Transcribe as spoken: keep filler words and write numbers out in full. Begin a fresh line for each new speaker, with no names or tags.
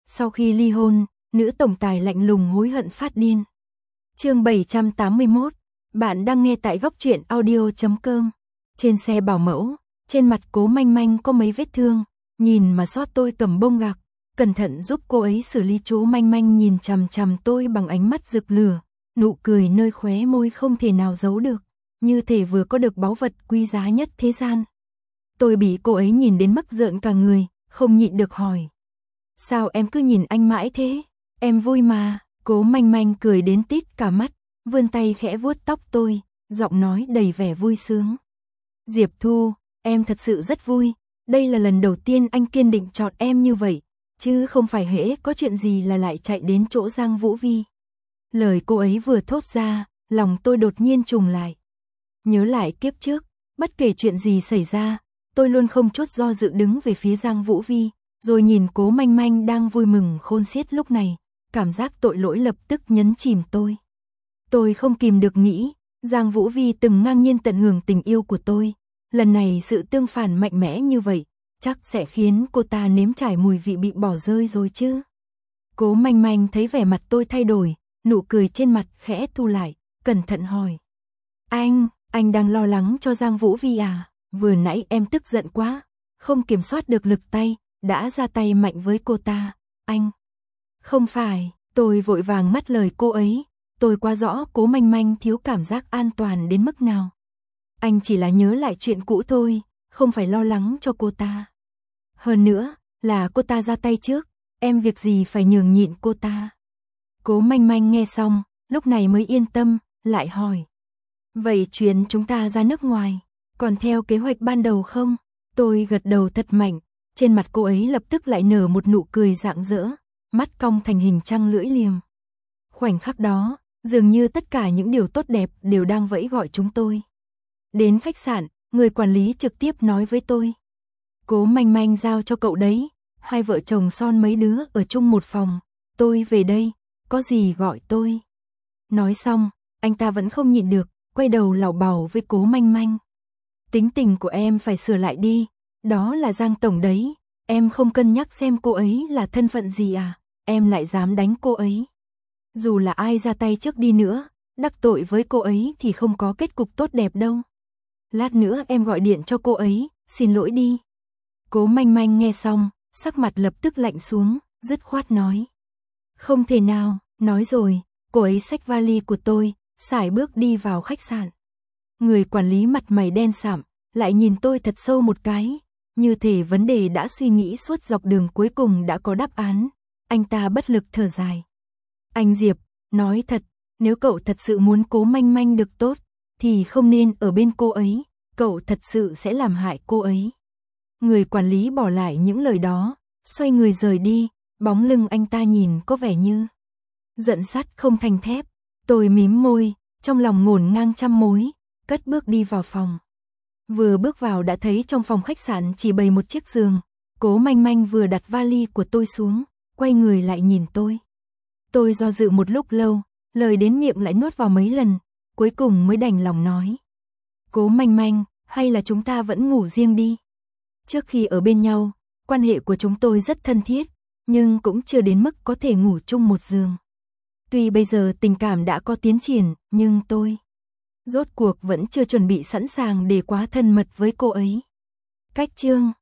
Sau khi ly hôn, nữ tổng tài lạnh lùng hối hận phát điên. Chương bảy trăm tám mươi mốt, bạn đang nghe tại góc truyện audio chấm com. Trên xe bảo mẫu, trên mặt Cố Manh Manh có mấy vết thương, nhìn mà xót. Tôi cầm bông gạc, cẩn thận giúp cô ấy xử lý. Chú Manh Manh nhìn chằm chằm tôi bằng ánh mắt rực lửa, nụ cười nơi khóe môi không thể nào giấu được, như thể vừa có được báu vật quý giá nhất thế gian. Tôi bị cô ấy nhìn đến mức rợn cả người, không nhịn được hỏi. Sao em cứ nhìn anh mãi thế? Em vui mà. Cố Manh Manh cười đến tít cả mắt, vươn tay khẽ vuốt tóc tôi, giọng nói đầy vẻ vui sướng. Diệp Thu, em thật sự rất vui, đây là lần đầu tiên anh kiên định chọn em như vậy, chứ không phải hễ có chuyện gì là lại chạy đến chỗ Giang Vũ Vi. Lời cô ấy vừa thốt ra, lòng tôi đột nhiên trùng lại. Nhớ lại kiếp trước, bất kể chuyện gì xảy ra, tôi luôn không chút do dự đứng về phía Giang Vũ Vi, rồi nhìn Cố Manh Manh đang vui mừng khôn xiết lúc này, cảm giác tội lỗi lập tức nhấn chìm tôi. Tôi không kìm được nghĩ, Giang Vũ Vi từng ngang nhiên tận hưởng tình yêu của tôi, lần này sự tương phản mạnh mẽ như vậy, chắc sẽ khiến cô ta nếm trải mùi vị bị bỏ rơi rồi chứ. Cố Manh Manh thấy vẻ mặt tôi thay đổi, nụ cười trên mặt khẽ thu lại, cẩn thận hỏi. Anh, anh đang lo lắng cho Giang Vũ Vi à? Vừa nãy em tức giận quá, không kiểm soát được lực tay, đã ra tay mạnh với cô ta. Anh... Không phải, tôi vội vàng ngắt lời cô ấy, tôi quá rõ Cố Manh Manh thiếu cảm giác an toàn đến mức nào. Anh chỉ là nhớ lại chuyện cũ thôi, không phải lo lắng cho cô ta. Hơn nữa, là cô ta ra tay trước, em việc gì phải nhường nhịn cô ta. Cố Manh Manh nghe xong, lúc này mới yên tâm, lại hỏi. Vậy chuyến chúng ta ra nước ngoài, còn theo kế hoạch ban đầu không? Tôi gật đầu thật mạnh, trên mặt cô ấy lập tức lại nở một nụ cười rạng rỡ, mắt cong thành hình trăng lưỡi liềm. Khoảnh khắc đó, dường như tất cả những điều tốt đẹp đều đang vẫy gọi chúng tôi. Đến khách sạn, người quản lý trực tiếp nói với tôi. Cố Manh Manh giao cho cậu đấy, hai vợ chồng son mấy đứa ở chung một phòng, tôi về đây, có gì gọi tôi. Nói xong, anh ta vẫn không nhịn được, quay đầu lảo bảo với Cố Manh Manh. Tính tình của em phải sửa lại đi, đó là Giang tổng đấy, em không cân nhắc xem cô ấy là thân phận gì à, em lại dám đánh cô ấy. Dù là ai ra tay trước đi nữa, đắc tội với cô ấy thì không có kết cục tốt đẹp đâu. Lát nữa em gọi điện cho cô ấy, xin lỗi đi. Cố Manh Manh nghe xong, sắc mặt lập tức lạnh xuống, dứt khoát nói. Không thể nào, nói rồi, cô ấy xách vali của tôi, sải bước đi vào khách sạn. Người quản lý mặt mày đen sạm, lại nhìn tôi thật sâu một cái, như thể vấn đề đã suy nghĩ suốt dọc đường cuối cùng đã có đáp án. Anh ta bất lực thở dài. Anh Diệp, nói thật, nếu cậu thật sự muốn Cố Manh Manh được tốt, thì không nên ở bên cô ấy, cậu thật sự sẽ làm hại cô ấy. Người quản lý bỏ lại những lời đó, xoay người rời đi, bóng lưng anh ta nhìn có vẻ như giận sắt không thành thép. Tôi mím môi, trong lòng ngổn ngang trăm mối, cất bước đi vào phòng. Vừa bước vào đã thấy trong phòng khách sạn chỉ bày một chiếc giường, Cố Manh Manh vừa đặt vali của tôi xuống, quay người lại nhìn tôi. Tôi do dự một lúc lâu, lời đến miệng lại nuốt vào mấy lần, cuối cùng mới đành lòng nói. Cố Manh Manh, hay là chúng ta vẫn ngủ riêng đi. Trước khi ở bên nhau, quan hệ của chúng tôi rất thân thiết, nhưng cũng chưa đến mức có thể ngủ chung một giường. Tuy bây giờ tình cảm đã có tiến triển, nhưng tôi rốt cuộc vẫn chưa chuẩn bị sẵn sàng để quá thân mật với cô ấy. Cách chương